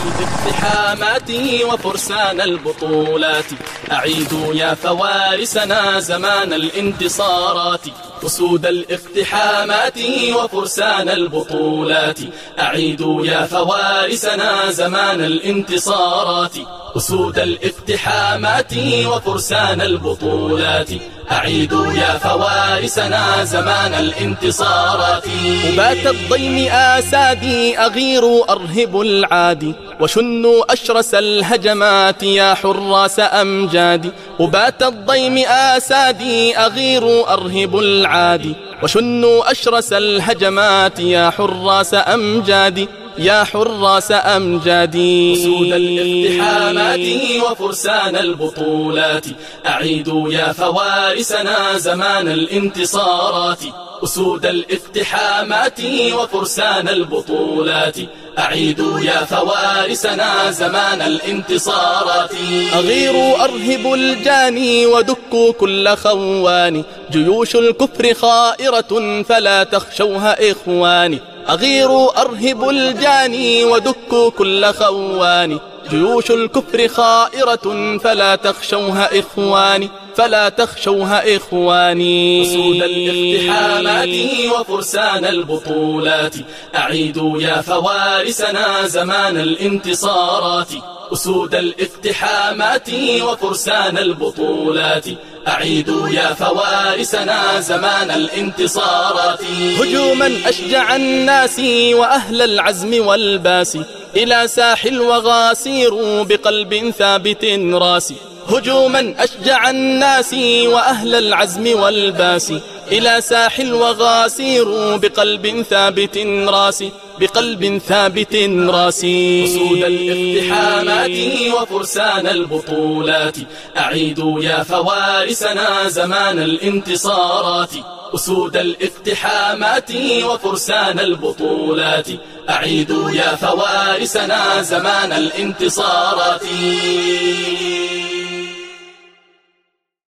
الاقتحامات وفرسان البطولات، أعيدوا يا فوارسنا زمان الانتصارات. أسود الاقتحامات وفرسان البطولات، أعيدوا يا فوارسنا زمان الانتصارات. أسود الاقتحامات وفرسان البطولات، أعيدوا يا فوارسنا زمان الانتصارات. أبات الضيم آسادي أغير أرهب العادي، وشنوا أشرس الهجمات يا حراس أمجادي. أبات الضيم آسادي أغير أرهب العادي، وشنوا أشرس الهجمات يا حراس أمجادي يا حراس أمجادي. أسود الاقتحامات وفرسان البطولات، أعيدوا يا فوارسنا زمان الانتصارات. أسود الاقتحامات وفرسان البطولات، أعيدوا يا فوارسنا زمان الانتصارات. أغيروا أرهبوا الجاني ودكوا كل خواني، جيوش الكفر خائرة فلا تخشوها إخواني. أغيروا أرهبوا الجاني ودكوا كل خواني، جيوش الكفر خائرة فلا تخشوها إخواني فلا تخشوها إخواني. أسود الاقتحامات وفرسان البطولات، أعيدوا يا فوارسنا زمان الانتصارات. أسود الاقتحامات وفرسان البطولات، أعيدوا يا فوارسنا زمان الانتصارات. هجوما أشجع الناس وأهل العزم والباس، إلى ساح الوغى سيروا بقلب ثابت راسي. هجوما أشجع الناس وأهل العزم والباس، إلى ساح الوغى سيروا بقلب ثابت راسي بقلب ثابت راسي. أسود الاقتحامات وفرسان البطولات، أعيدوا يا فوارسنا زمان الانتصارات. أسود الاقتحامات وفرسان البطولات، أعيدوا يا فوارسنا زمان الانتصارات.